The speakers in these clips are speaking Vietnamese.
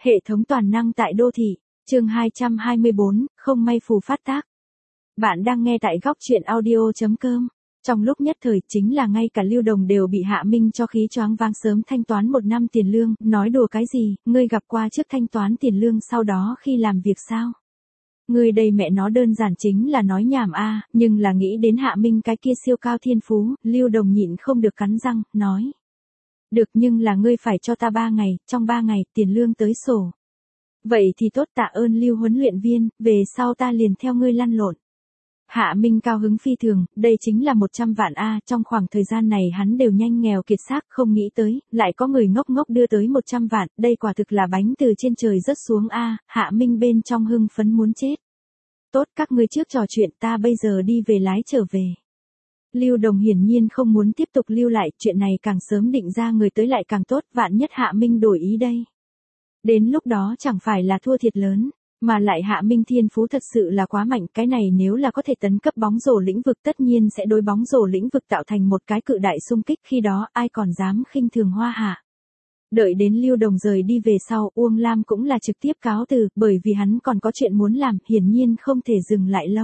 Hệ thống toàn năng tại đô thị, chương 224, không may phù phát tác. Bạn đang nghe tại góc truyện audio.com. Trong lúc nhất thời chính là ngay cả Lưu Đồng đều bị Hạ Minh cho khí choáng váng sớm thanh toán 1 năm tiền lương, nói đùa cái gì, ngươi gặp qua trước thanh toán tiền lương sau đó khi làm việc sao? Ngươi đây mẹ nó đơn giản chính là nói nhảm a, nhưng là nghĩ đến Hạ Minh cái kia siêu cao thiên phú, Lưu Đồng nhịn không được cắn răng, nói. Được nhưng là ngươi phải cho ta 3 ngày, trong 3 ngày tiền lương tới sổ. Vậy thì tốt tạ ơn Lưu huấn luyện viên, về sau ta liền theo ngươi lăn lộn. Hạ Minh cao hứng phi thường, đây chính là 100 vạn a, trong khoảng thời gian này hắn đều nhanh nghèo kiệt xác, không nghĩ tới, lại có người ngốc ngốc đưa tới 100 vạn, đây quả thực là bánh từ trên trời rớt xuống a, Hạ Minh bên trong hưng phấn muốn chết. Tốt các ngươi trước trò chuyện ta bây giờ đi về lái trở về. Lưu Đồng hiển nhiên không muốn tiếp tục lưu lại, chuyện này càng sớm định ra người tới lại càng tốt, vạn nhất Hạ Minh đổi ý đây. Đến lúc đó chẳng phải là thua thiệt lớn, mà lại Hạ Minh thiên phú thật sự là quá mạnh, cái này nếu là có thể tấn cấp bóng rổ lĩnh vực tất nhiên sẽ đối bóng rổ lĩnh vực tạo thành một cái cự đại xung kích, khi đó ai còn dám khinh thường Hoa Hạ. Đợi đến Lưu Đồng rời đi về sau, Uông Lam cũng là trực tiếp cáo từ, bởi vì hắn còn có chuyện muốn làm, hiển nhiên không thể dừng lại lâu.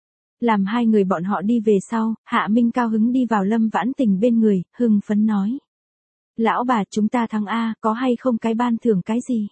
Làm hai người bọn họ đi về sau, Hạ Minh cao hứng đi vào Lâm Vãn Tình bên người, hưng phấn nói. Lão bà chúng ta thắng A, có hay không cái ban thưởng cái gì?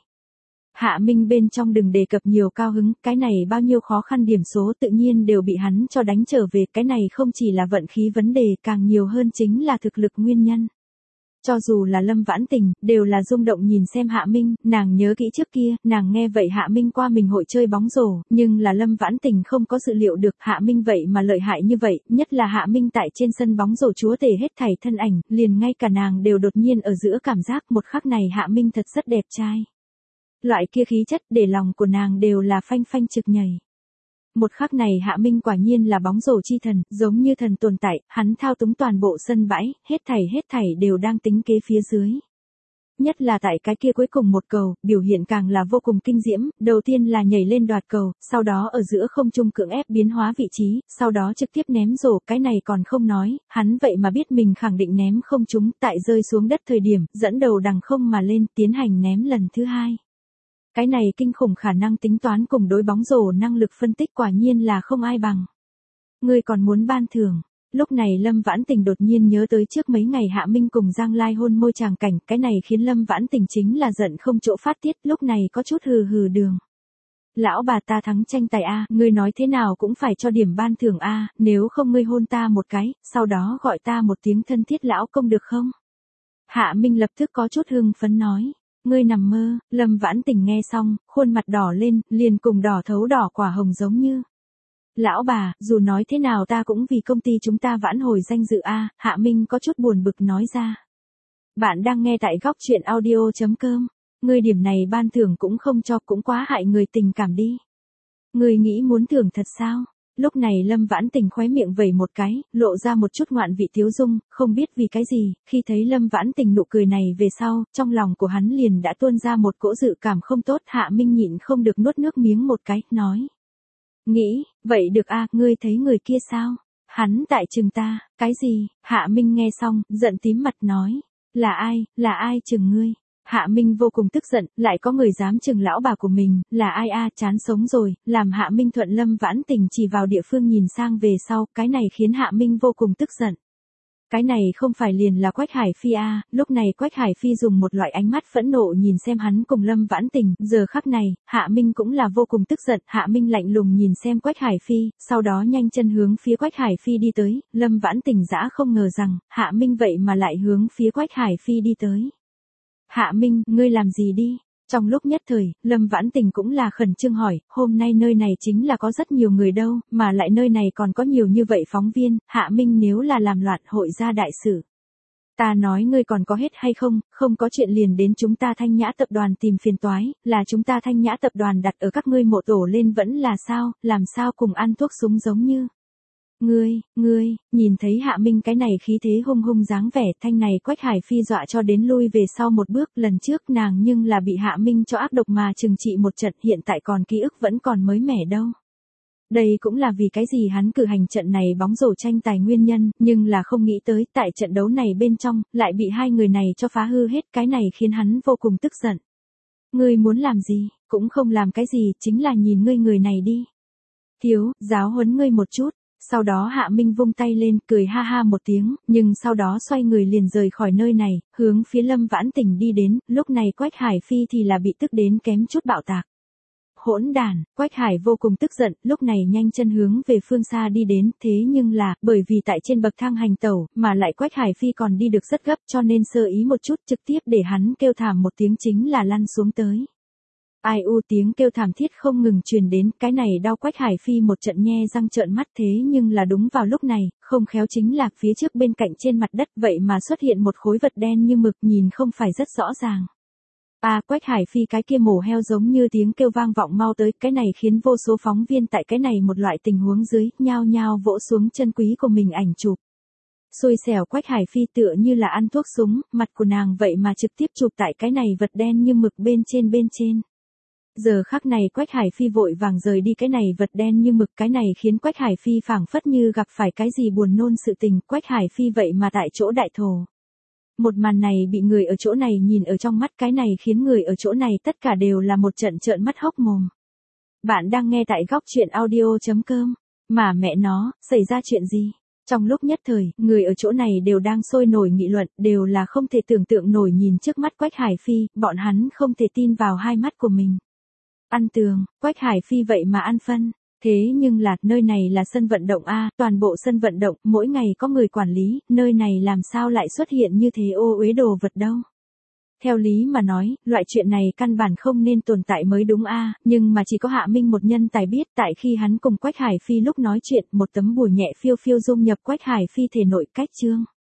Hạ Minh bên trong đừng đề cập nhiều cao hứng, cái này bao nhiêu khó khăn điểm số tự nhiên đều bị hắn cho đánh trở về, cái này không chỉ là vận khí vấn đề, càng nhiều hơn chính là thực lực nguyên nhân. Cho dù là Lâm Vãn Tình, đều là rung động nhìn xem Hạ Minh, nàng nhớ kỹ trước kia, nàng nghe vậy Hạ Minh qua mình hội chơi bóng rổ, nhưng là Lâm Vãn Tình không có dự liệu được Hạ Minh vậy mà lợi hại như vậy, nhất là Hạ Minh tại trên sân bóng rổ chúa tể hết thảy thân ảnh, liền ngay cả nàng đều đột nhiên ở giữa cảm giác một khắc này Hạ Minh thật rất đẹp trai. Loại kia khí chất để lòng của nàng đều là phanh phanh trực nhảy. Một khắc này Hạ Minh quả nhiên là bóng rổ chi thần, giống như thần tồn tại, hắn thao túng toàn bộ sân bãi, hết thảy đều đang tính kế phía dưới. Nhất là tại cái kia cuối cùng một cầu, biểu hiện càng là vô cùng kinh diễm, đầu tiên là nhảy lên đoạt cầu, sau đó ở giữa không trung cưỡng ép biến hóa vị trí, sau đó trực tiếp ném rổ, cái này còn không nói, hắn vậy mà biết mình khẳng định ném không trúng, tại rơi xuống đất thời điểm, dẫn đầu đằng không mà lên, tiến hành ném lần thứ hai. Cái này kinh khủng khả năng tính toán cùng đối bóng rổ năng lực phân tích quả nhiên là không ai bằng. Ngươi còn muốn ban thưởng. Lúc này Lâm Vãn Tình đột nhiên nhớ tới trước mấy ngày Hạ Minh cùng Giang Lai hôn môi tràng cảnh, cái này khiến Lâm Vãn Tình chính là giận không chỗ phát tiết, lúc này có chút hừ hừ đường. Lão bà ta thắng tranh tài a, ngươi nói thế nào cũng phải cho điểm ban thưởng a, nếu không ngươi hôn ta một cái, sau đó gọi ta một tiếng thân thiết lão công được không? Hạ Minh lập tức có chút hưng phấn nói. Ngươi nằm mơ, Lâm Vãn Tình nghe xong, khuôn mặt đỏ lên, liền cùng đỏ thấu đỏ quả hồng giống như. Lão bà, dù nói thế nào ta cũng vì công ty chúng ta vãn hồi danh dự a, Hạ Minh có chút buồn bực nói ra. Bạn đang nghe tại góc truyện audio.com, ngươi điểm này ban thưởng cũng không cho cũng quá hại người tình cảm đi. Ngươi nghĩ muốn thưởng thật sao? Lúc này Lâm Vãn Tình khóe miệng vẩy một cái, lộ ra một chút ngoạn vị tiếu dung, không biết vì cái gì, khi thấy Lâm Vãn Tình nụ cười này về sau, trong lòng của hắn liền đã tuôn ra một cỗ dự cảm không tốt. Hạ Minh nhịn không được nuốt nước miếng một cái, nói. Nghĩ, vậy được a, ngươi thấy người kia sao? Hắn tại chừng ta, cái gì? Hạ Minh nghe xong, giận tím mặt nói. Là ai chừng ngươi? Hạ Minh vô cùng tức giận, lại có người dám chừng lão bà của mình, là ai a, chán sống rồi, làm Hạ Minh thuận Lâm Vãn Tình chỉ vào địa phương nhìn sang về sau, cái này khiến Hạ Minh vô cùng tức giận. Cái này không phải liền là Quách Hải Phi a, lúc này Quách Hải Phi dùng một loại ánh mắt phẫn nộ nhìn xem hắn cùng Lâm Vãn Tình, giờ khắc này, Hạ Minh cũng là vô cùng tức giận, Hạ Minh lạnh lùng nhìn xem Quách Hải Phi, sau đó nhanh chân hướng phía Quách Hải Phi đi tới, Lâm Vãn Tình dã không ngờ rằng, Hạ Minh vậy mà lại hướng phía Quách Hải Phi đi tới. Hạ Minh, ngươi làm gì đi? Trong lúc nhất thời, Lâm Vãn Tình cũng là khẩn trương hỏi, hôm nay nơi này chính là có rất nhiều người đâu, mà lại nơi này còn có nhiều như vậy phóng viên, Hạ Minh nếu là làm loạn hội ra đại sự. Ta nói ngươi còn có hết hay không, không có chuyện liền đến chúng ta Thanh Nhã tập đoàn tìm phiền toái, là chúng ta Thanh Nhã tập đoàn đặt ở các ngươi mộ tổ lên vẫn là sao, làm sao cùng ăn thuốc súng giống như. Ngươi, nhìn thấy Hạ Minh cái này khí thế hung hung dáng vẻ, thanh này Quách Hải Phi dọa cho đến lui về sau một bước, lần trước nàng nhưng là bị Hạ Minh cho ác độc mà trừng trị một trận, hiện tại còn ký ức vẫn còn mới mẻ đâu. Đây cũng là vì cái gì hắn cử hành trận này bóng rổ tranh tài nguyên nhân, nhưng là không nghĩ tới, tại trận đấu này bên trong, lại bị hai người này cho phá hư hết, cái này khiến hắn vô cùng tức giận. Ngươi muốn làm gì, cũng không làm cái gì, chính là nhìn ngươi người này đi. Thiếu, giáo huấn ngươi một chút. Sau đó Hạ Minh vung tay lên, cười ha ha một tiếng, nhưng sau đó xoay người liền rời khỏi nơi này, hướng phía Lâm Vãn Tình đi đến, lúc này Quách Hải Phi thì là bị tức đến kém chút bạo tạc. Hỗn đàn, Quách Hải vô cùng tức giận, lúc này nhanh chân hướng về phương xa đi đến, thế nhưng là, bởi vì tại trên bậc thang hành tẩu, mà lại Quách Hải Phi còn đi được rất gấp cho nên sơ ý một chút trực tiếp để hắn kêu thảm một tiếng chính là lăn xuống tới. Ai u tiếng kêu thảm thiết không ngừng truyền đến, cái này đau Quách Hải Phi một trận nhe răng trợn mắt thế nhưng là đúng vào lúc này, không khéo chính là phía trước bên cạnh trên mặt đất vậy mà xuất hiện một khối vật đen như mực nhìn không phải rất rõ ràng. Quách Hải Phi cái kia mổ heo giống như tiếng kêu vang vọng mau tới, cái này khiến vô số phóng viên tại cái này một loại tình huống dưới, nhao nhao vỗ xuống chân quý của mình ảnh chụp. Xui xẻo Quách Hải Phi tựa như là ăn thuốc súng, mặt của nàng vậy mà trực tiếp chụp tại cái này vật đen như mực bên trên. Giờ khắc này Quách Hải Phi vội vàng rời đi cái này vật đen như mực, cái này khiến Quách Hải Phi phảng phất như gặp phải cái gì buồn nôn sự tình, Quách Hải Phi vậy mà tại chỗ đại thổ. Một màn này bị người ở chỗ này nhìn ở trong mắt, cái này khiến người ở chỗ này tất cả đều là một trận trợn mắt hốc mồm. Bạn đang nghe tại góc truyện audio.com, mà mẹ nó, xảy ra chuyện gì? Trong lúc nhất thời, người ở chỗ này đều đang sôi nổi nghị luận, đều là không thể tưởng tượng nổi nhìn trước mắt Quách Hải Phi, bọn hắn không thể tin vào hai mắt của mình. Ăn tường, Quách Hải Phi vậy mà ăn phân. Thế nhưng là, nơi này là sân vận động toàn bộ sân vận động, mỗi ngày có người quản lý, nơi này làm sao lại xuất hiện như thế ô uế đồ vật đâu. Theo lý mà nói, loại chuyện này căn bản không nên tồn tại mới đúng nhưng mà chỉ có Hạ Minh một nhân tài biết, tại khi hắn cùng Quách Hải Phi lúc nói chuyện, một tấm bùa nhẹ phiêu phiêu dung nhập Quách Hải Phi thể nội cách chương.